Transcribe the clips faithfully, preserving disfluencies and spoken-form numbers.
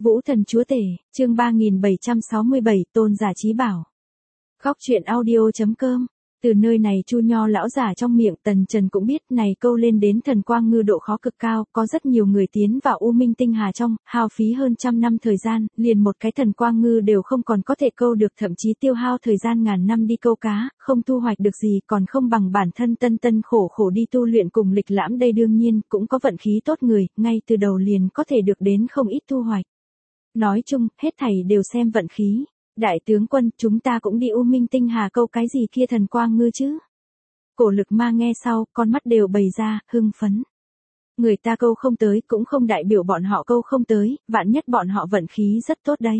Vũ Thần Chúa Tể, chương ba nghìn bảy trăm sáu mươi bảy, Tôn giả Chí Bảo. Khóc chuyện audio chấm com. Từ nơi này Chu Nho lão giả trong miệng Tần Trần cũng biết này câu lên đến thần quang ngư độ khó cực cao, có rất nhiều người tiến vào U Minh Tinh Hà trong, hao phí hơn trăm năm thời gian, liền một cái thần quang ngư đều không còn có thể câu được, thậm chí tiêu hao thời gian ngàn năm đi câu cá, không thu hoạch được gì, còn không bằng bản thân tân tân khổ khổ đi tu luyện cùng lịch lãm. Đây đương nhiên cũng có vận khí tốt người, ngay từ đầu liền có thể được đến không ít thu hoạch. Nói chung, hết thảy đều xem vận khí. Đại tướng quân, chúng ta cũng đi U Minh Tinh Hà câu cái gì kia thần quang ngư chứ? Cổ Lực Ma nghe sau, con mắt đều bày ra, hưng phấn. Người ta câu không tới cũng không đại biểu bọn họ câu không tới, vạn nhất bọn họ vận khí rất tốt đây.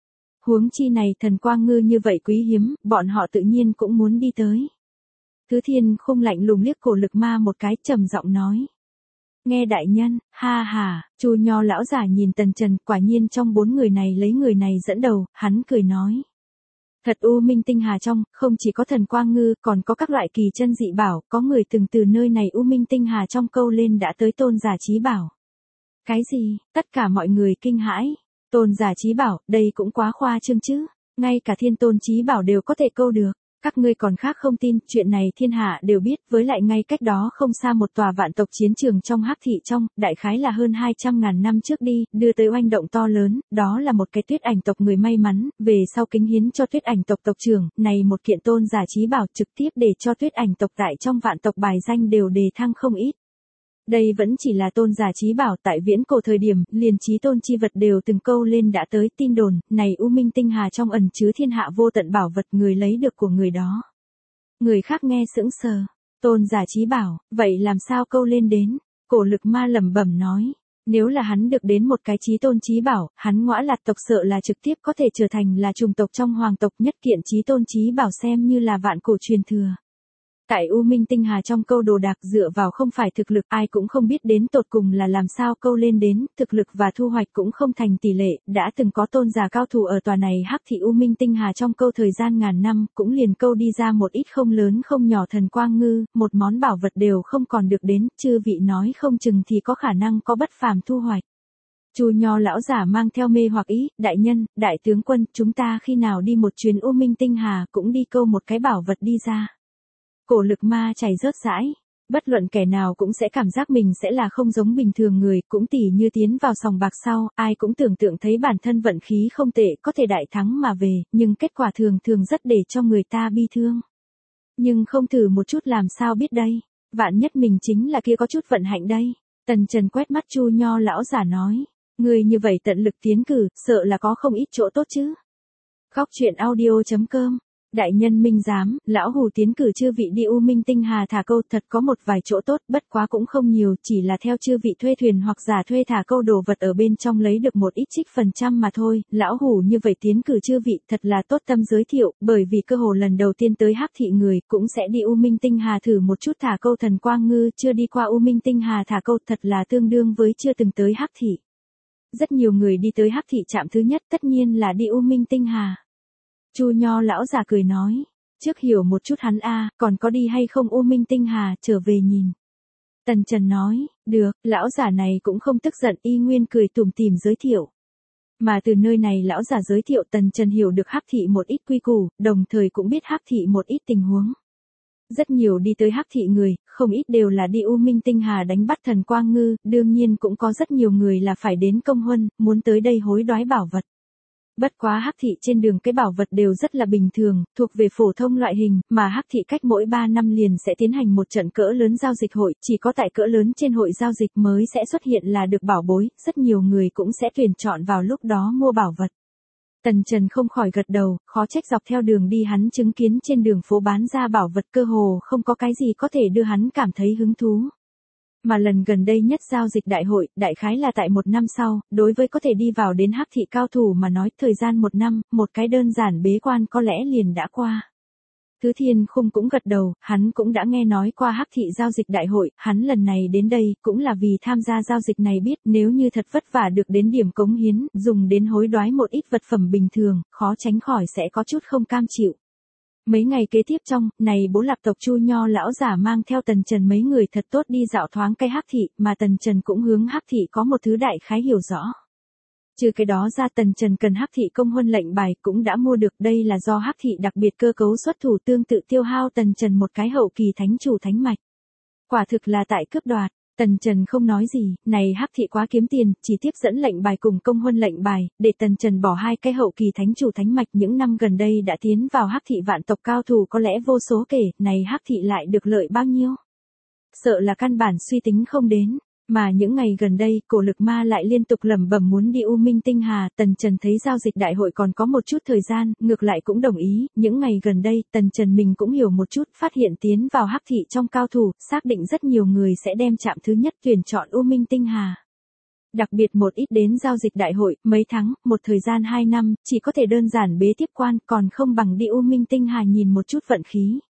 Huống chi này thần quang ngư như vậy quý hiếm, bọn họ tự nhiên cũng muốn đi tới. Thứ Thiên Khung lạnh lùng liếc Cổ Lực Ma một cái, trầm giọng nói. Nghe đại nhân, ha ha, Chu Nho lão giả nhìn Tần Trần, quả nhiên trong bốn người này lấy người này dẫn đầu, hắn cười nói. Thật U Minh Tinh Hà trong, không chỉ có thần quang ngư, còn có các loại kỳ chân dị bảo, có người từng từ nơi này U Minh Tinh Hà trong câu lên đã tới Tôn giả Chí Bảo. Cái gì, tất cả mọi người kinh hãi, Tôn giả Chí Bảo, đây cũng quá khoa trương chứ, ngay cả Thiên Tôn Chí Bảo đều có thể câu được. Các ngươi còn khác không tin, chuyện này thiên hạ đều biết, với lại ngay cách đó không xa một tòa vạn tộc chiến trường trong Hắc Thị trong, đại khái là hơn hai trăm ngàn năm trước đi, đưa tới oanh động to lớn, đó là một cái Tuyết Ảnh tộc người may mắn, về sau kính hiến cho Tuyết Ảnh tộc tộc trưởng, này một kiện Tôn giả Chí Bảo trực tiếp để cho Tuyết Ảnh tộc tại trong vạn tộc bài danh đều đề thăng không ít. Đây vẫn chỉ là Tôn giả Chí Bảo, tại viễn cổ thời điểm, liền chí tôn chi vật đều từng câu lên đã tới. Tin đồn, này U Minh Tinh Hà trong ẩn chứa thiên hạ vô tận bảo vật, người lấy được của người đó. Người khác nghe sững sờ, Tôn giả Chí Bảo, vậy làm sao câu lên đến? Cổ Lực Ma lẩm bẩm nói, nếu là hắn được đến một cái chí tôn chí bảo, hắn Ngõa Lạt tộc sợ là trực tiếp có thể trở thành là trùng tộc trong hoàng tộc, nhất kiện chí tôn chí bảo xem như là vạn cổ truyền thừa. Tại U Minh Tinh Hà trong câu đồ đạc dựa vào không phải thực lực, ai cũng không biết đến tột cùng là làm sao câu lên đến, thực lực và thu hoạch cũng không thành tỷ lệ, đã từng có tôn giả cao thủ ở tòa này Hắc Thị U Minh Tinh Hà trong câu thời gian ngàn năm, cũng liền câu đi ra một ít không lớn không nhỏ thần quang ngư, một món bảo vật đều không còn được đến, chư vị nói không chừng thì có khả năng có bất phàm thu hoạch. Chu Nho lão giả mang theo mê hoặc ý, đại nhân, đại tướng quân, chúng ta khi nào đi một chuyến U Minh Tinh Hà cũng đi câu một cái bảo vật đi ra. Cổ Lực Ma chảy rớt rãi, bất luận kẻ nào cũng sẽ cảm giác mình sẽ là không giống bình thường người, cũng tỉ như tiến vào sòng bạc sau, ai cũng tưởng tượng thấy bản thân vận khí không tệ, có thể đại thắng mà về, nhưng kết quả thường thường rất để cho người ta bi thương. Nhưng không thử một chút làm sao biết đây, vạn nhất mình chính là kia có chút vận hạnh đây. Tần Trần quét mắt Chu Nho lão giả nói, người như vậy tận lực tiến cử, sợ là có không ít chỗ tốt chứ. Khóc chuyện audio chấm com. Đại nhân minh giám, lão hù tiến cử chư vị đi U Minh Tinh Hà thả câu, thật có một vài chỗ tốt, bất quá cũng không nhiều, chỉ là theo chư vị thuê thuyền hoặc giả thuê thả câu đồ vật ở bên trong lấy được một ít trích phần trăm mà thôi. Lão hù như vậy tiến cử chư vị, thật là tốt tâm giới thiệu, bởi vì cơ hồ lần đầu tiên tới Hắc Thị người, cũng sẽ đi U Minh Tinh Hà thử một chút thả câu thần quang ngư, chưa đi qua U Minh Tinh Hà thả câu, thật là tương đương với chưa từng tới Hắc Thị. Rất nhiều người đi tới Hắc Thị trạm thứ nhất tất nhiên là đi U Minh Tinh Hà. Chu Nho lão giả cười nói, trước hiểu một chút hắn a, còn có đi hay không U Minh Tinh Hà, trở về nhìn. Tần Trần nói, được, lão giả này cũng không tức giận, y nguyên cười tủm tỉm giới thiệu. Mà từ nơi này lão giả giới thiệu Tần Trần hiểu được Hắc Thị một ít quy củ, đồng thời cũng biết Hắc Thị một ít tình huống. Rất nhiều đi tới Hắc Thị người, không ít đều là đi U Minh Tinh Hà đánh bắt thần quang ngư, đương nhiên cũng có rất nhiều người là phải đến công huân, muốn tới đây hối đoái bảo vật. Bất quá Hắc Thị trên đường cái bảo vật đều rất là bình thường, thuộc về phổ thông loại hình, mà Hắc Thị cách mỗi ba năm liền sẽ tiến hành một trận cỡ lớn giao dịch hội, chỉ có tại cỡ lớn trên hội giao dịch mới sẽ xuất hiện là được bảo bối, rất nhiều người cũng sẽ tuyển chọn vào lúc đó mua bảo vật. Tần Trần không khỏi gật đầu, khó trách dọc theo đường đi hắn chứng kiến trên đường phố bán ra bảo vật cơ hồ không có cái gì có thể đưa hắn cảm thấy hứng thú. Mà lần gần đây nhất giao dịch đại hội, đại khái là tại một năm sau, đối với có thể đi vào đến Hắc Thị cao thủ mà nói, thời gian một năm, một cái đơn giản bế quan có lẽ liền đã qua. Thứ Thiên Khung cũng gật đầu, hắn cũng đã nghe nói qua Hắc Thị giao dịch đại hội, hắn lần này đến đây, cũng là vì tham gia giao dịch này biết, nếu như thật vất vả được đến điểm cống hiến, dùng đến hối đoái một ít vật phẩm bình thường, khó tránh khỏi sẽ có chút không cam chịu. Mấy ngày kế tiếp trong, này bố lạp tộc Chu Nho lão giả mang theo Tần Trần mấy người thật tốt đi dạo thoáng cây Hắc Thị, mà Tần Trần cũng hướng Hắc Thị có một thứ đại khái hiểu rõ. Trừ cái đó ra Tần Trần cần Hắc thị công huân lệnh bài cũng đã mua được, đây là do Hắc thị đặc biệt cơ cấu xuất thủ tương tự tiêu hao Tần Trần một cái hậu kỳ thánh chủ thánh mạch. Quả thực là tại cướp đoạt. Tần Trần không nói gì, này Hắc thị quá kiếm tiền, chỉ tiếp dẫn lệnh bài cùng công huân lệnh bài, để Tần Trần bỏ hai cái hậu kỳ thánh chủ thánh mạch những năm gần đây đã tiến vào Hắc thị vạn tộc cao thủ có lẽ vô số kể, này Hắc thị lại được lợi bao nhiêu? Sợ là căn bản suy tính không đến. Mà những ngày gần đây, Cổ Lực Ma lại liên tục lẩm bẩm muốn đi U Minh Tinh Hà, Tần Trần thấy giao dịch đại hội còn có một chút thời gian, ngược lại cũng đồng ý, những ngày gần đây, Tần Trần mình cũng hiểu một chút, phát hiện tiến vào Hắc thị trong cao thủ, xác định rất nhiều người sẽ đem chạm thứ nhất tuyển chọn U Minh Tinh Hà. Đặc biệt một ít đến giao dịch đại hội, mấy tháng, một thời gian hai năm, chỉ có thể đơn giản bế tiếp quan, còn không bằng đi U Minh Tinh Hà nhìn một chút vận khí.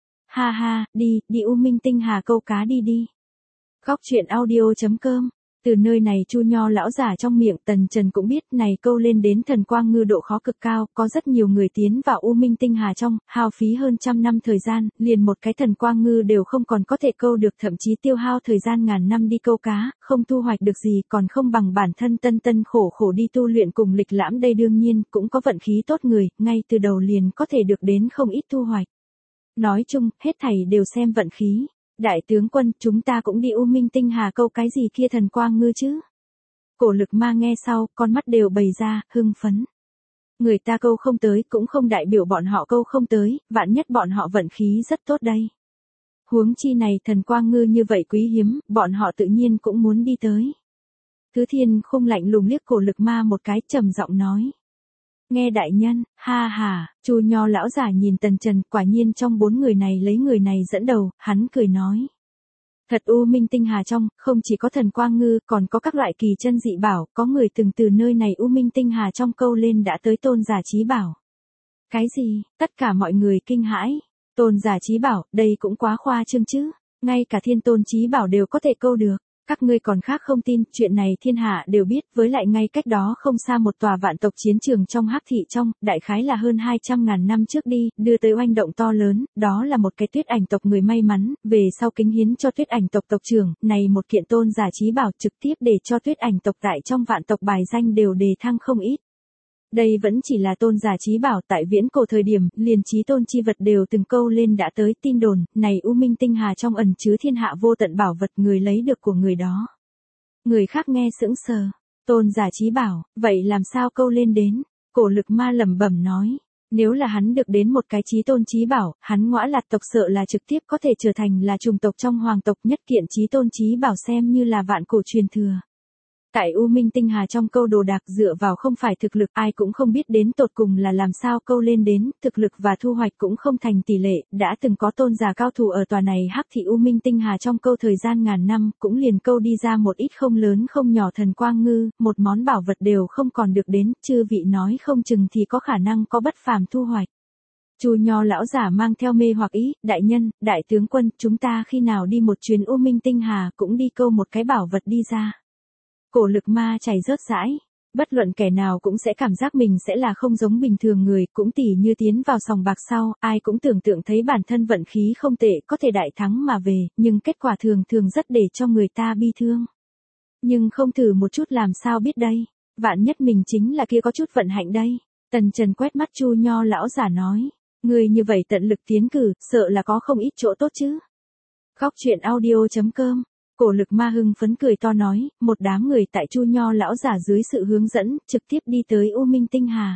Ha ha, đi, đi U Minh Tinh Hà câu cá đi đi. Góc truyện audio chấm com. Từ nơi này Chu Nho lão giả trong miệng Tần Trần cũng biết này câu lên đến thần quang ngư độ khó cực cao, có rất nhiều người tiến vào U Minh Tinh Hà trong, hao phí hơn trăm năm thời gian, liền một cái thần quang ngư đều không còn có thể câu được, thậm chí tiêu hao thời gian ngàn năm đi câu cá, không thu hoạch được gì, còn không bằng bản thân tân tân khổ khổ đi tu luyện cùng lịch lãm. Đây đương nhiên cũng có vận khí tốt người, ngay từ đầu liền có thể được đến không ít thu hoạch. Nói chung, hết thảy đều xem vận khí. Đại tướng quân, chúng ta cũng đi U Minh Tinh Hà câu cái gì kia thần quang ngư chứ? Cổ Lực Ma nghe sau, con mắt đều bày ra, hưng phấn. Người ta câu không tới cũng không đại biểu bọn họ câu không tới, vạn nhất bọn họ vận khí rất tốt đây. Huống chi này thần quang ngư như vậy quý hiếm, bọn họ tự nhiên cũng muốn đi tới. Thứ Thiên Khung lạnh lùng liếc Cổ Lực Ma một cái, trầm giọng nói. Nghe đại nhân, ha ha, Chu Nho lão giả nhìn Tần Trần, quả nhiên trong bốn người này lấy người này dẫn đầu, hắn cười nói. Thật U Minh Tinh Hà trong, không chỉ có thần quang ngư, còn có các loại kỳ chân dị bảo, có người từng từ nơi này U Minh Tinh Hà trong câu lên đã tới tôn giả trí bảo. Cái gì, tất cả mọi người kinh hãi, tôn giả trí bảo, đây cũng quá khoa trương chứ, ngay cả thiên tôn trí bảo đều có thể câu được. Các ngươi còn khác không tin, chuyện này thiên hạ đều biết, với lại ngay cách đó không xa một tòa vạn tộc chiến trường trong Hắc thị trong, đại khái là hơn hai trăm ngàn năm trước đi, đưa tới oanh động to lớn, đó là một cái tuyết ảnh tộc người may mắn, về sau kính hiến cho tuyết ảnh tộc tộc trưởng, này một kiện tôn giả trí bảo trực tiếp để cho tuyết ảnh tộc tại trong vạn tộc bài danh đều đề thăng không ít. Đây vẫn chỉ là tôn giả trí bảo, tại viễn cổ thời điểm, liền chí tôn chi vật đều từng câu lên đã tới tin đồn, này U Minh Tinh Hà trong ẩn chứa thiên hạ vô tận bảo vật, người lấy được của người đó. Người khác nghe sững sờ, tôn giả trí bảo, vậy làm sao câu lên đến? Cổ Lực Ma lẩm bẩm nói, nếu là hắn được đến một cái chí tôn trí bảo, hắn Ngõa Lạt tộc sợ là trực tiếp có thể trở thành là chủng tộc trong hoàng tộc, nhất kiện chí tôn trí bảo xem như là vạn cổ truyền thừa. Tại U Minh Tinh Hà trong câu đồ đạc dựa vào không phải thực lực, ai cũng không biết đến tột cùng là làm sao câu lên đến, thực lực và thu hoạch cũng không thành tỷ lệ, đã từng có tôn giả cao thủ ở tòa này Hắc thị U Minh Tinh Hà trong câu thời gian ngàn năm, cũng liền câu đi ra một ít không lớn không nhỏ thần quang ngư, một món bảo vật đều không còn được đến, chư vị nói không chừng thì có khả năng có bất phàm thu hoạch. Chu Nho lão giả mang theo mê hoặc ý, đại nhân, đại tướng quân, chúng ta khi nào đi một chuyến U Minh Tinh Hà cũng đi câu một cái bảo vật đi ra. Cổ Lực Ma chảy rớt rãi, bất luận kẻ nào cũng sẽ cảm giác mình sẽ là không giống bình thường người, cũng tỉ như tiến vào sòng bạc sau, ai cũng tưởng tượng thấy bản thân vận khí không tệ, có thể đại thắng mà về, nhưng kết quả thường thường rất để cho người ta bi thương. Nhưng không thử một chút làm sao biết đây, vạn nhất mình chính là kia có chút vận hạnh đây. Tần Trần quét mắt Chu Nho lão giả nói, người như vậy tận lực tiến cử, sợ là có không ít chỗ tốt chứ. Góc truyện audio chấm com. Cổ Lực Ma hưng phấn cười to nói, một đám người tại Chu Nho lão giả dưới sự hướng dẫn, trực tiếp đi tới U Minh Tinh Hà.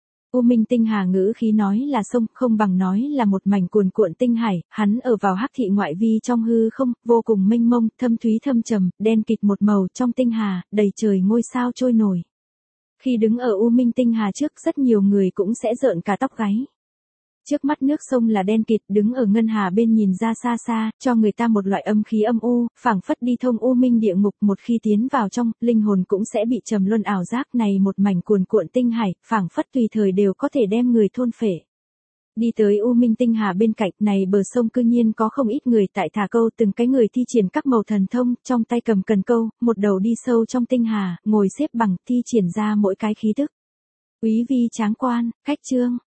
U Minh Tinh Hà ngữ khí nói là sông, không bằng nói là một mảnh cuồn cuộn tinh hải, hắn ở vào Hắc thị ngoại vi trong hư không, vô cùng mênh mông, thâm thúy thâm trầm, đen kịt một màu trong tinh hà, đầy trời ngôi sao trôi nổi. Khi đứng ở U Minh Tinh Hà trước, rất nhiều người cũng sẽ rợn cả tóc gáy. Trước mắt nước sông là đen kịt, đứng ở ngân hà bên nhìn ra xa xa, cho người ta một loại âm khí âm u, phảng phất đi thông u minh địa ngục, một khi tiến vào trong, linh hồn cũng sẽ bị trầm luân ảo giác. Này một mảnh cuồn cuộn tinh hải, phảng phất tùy thời đều có thể đem người thôn phệ. Đi tới U Minh Tinh Hà bên cạnh này bờ sông cư nhiên có không ít người tại thả câu, từng cái người thi triển các màu thần thông, trong tay cầm cần câu, một đầu đi sâu trong tinh hà, ngồi xếp bằng thi triển ra mỗi cái khí tức. Úy vi tráng quan, cách trương.